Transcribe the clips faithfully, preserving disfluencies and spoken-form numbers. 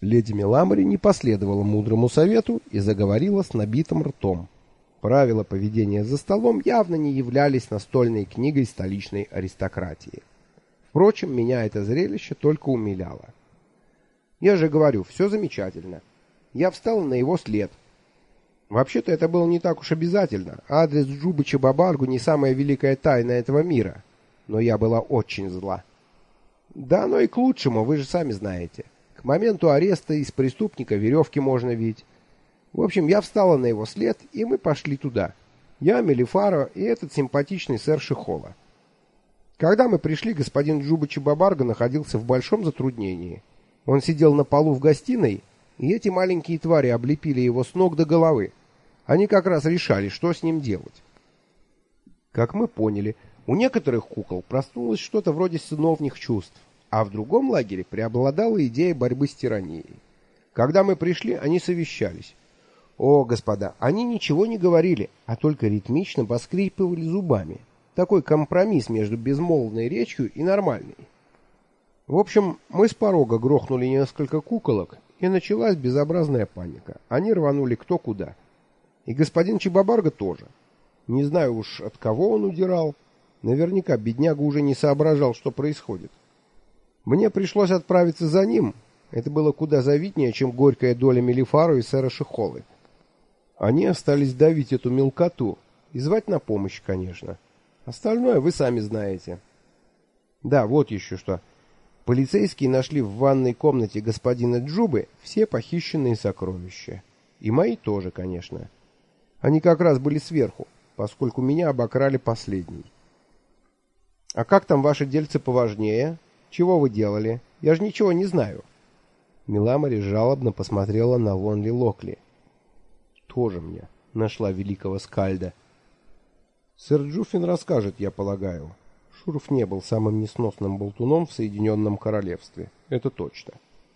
Леди Меламори не последовала мудрому совету и заговорила с набитым ртом. Правила поведения за столом явно не являлись настольной книгой столичной аристократии. Впрочем, меня это зрелище только умиляло. Я же говорю, все замечательно. Я встал на его след. Вообще-то это было не так уж обязательно. Адрес Джубы Чебабаргу не самая великая тайна этого мира. Но я была очень зла. Да оно и к лучшему, вы же сами знаете. К моменту ареста из преступника веревки можно видеть. В общем, я встала на его след, и мы пошли туда. Я, Мелифаро и этот симпатичный сэр Шихола. Когда мы пришли, господин Джуба Чебабарга находился в большом затруднении. Он сидел на полу в гостиной, и эти маленькие твари облепили его с ног до головы. Они как раз решали, что с ним делать. Как мы поняли, у некоторых кукол проснулось что-то вроде сыновних чувств, а в другом лагере преобладала идея борьбы с тиранией. Когда мы пришли, они совещались. О, господа, они ничего не говорили, а только ритмично поскрипывали зубами. Такой компромисс между безмолвной речью и нормальной. В общем, мы с порога грохнули несколько куколок, и началась безобразная паника. Они рванули кто куда. И господин Чебабарга тоже. Не знаю уж, от кого он удирал. Наверняка бедняга уже не соображал, что происходит. Мне пришлось отправиться за ним. Это было куда завиднее, чем горькая доля Мелифаро и сэра Шихолы. Они остались давить эту мелкоту и звать на помощь, конечно. Остальное вы сами знаете. Да, вот еще что. Полицейские нашли в ванной комнате господина Джубы все похищенные сокровища. И мои тоже, конечно. Они как раз были сверху, поскольку меня обокрали последний. А как там ваши дельцы поважнее? Чего вы делали? Я же ничего не знаю. Меламори жалобно посмотрела на Лонли Локли. Тоже мне нашла великого скальда. Сэр Джуффин расскажет, я полагаю. Шурф не был самым несносным болтуном в Соединенном Королевстве. Это точно.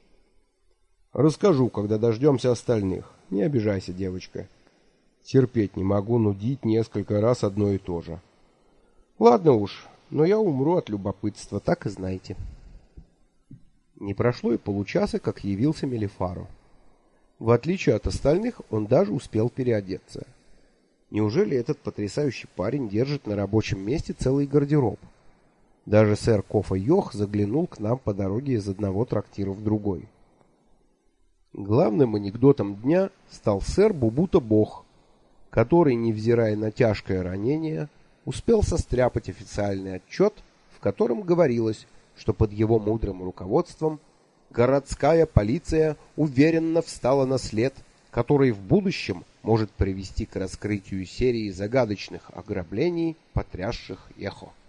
Расскажу, когда дождемся остальных. Не обижайся, девочка. Терпеть не могу нудить несколько раз одно и то же. Ладно уж, но я умру от любопытства, так и знайте. Не прошло и получаса, как явился Мелифаро. В отличие от остальных, он даже успел переодеться. Неужели этот потрясающий парень держит на рабочем месте целый гардероб? Даже сэр Кофа Йох заглянул к нам по дороге из одного трактира в другой. Главным анекдотом дня стал сэр Бубута Бог, который, невзирая на тяжкое ранение, успел состряпать официальный отчет, в котором говорилось, что под его мудрым руководством городская полиция уверенно встала на след, который в будущем может привести к раскрытию серии загадочных ограблений, потрясших Эхо.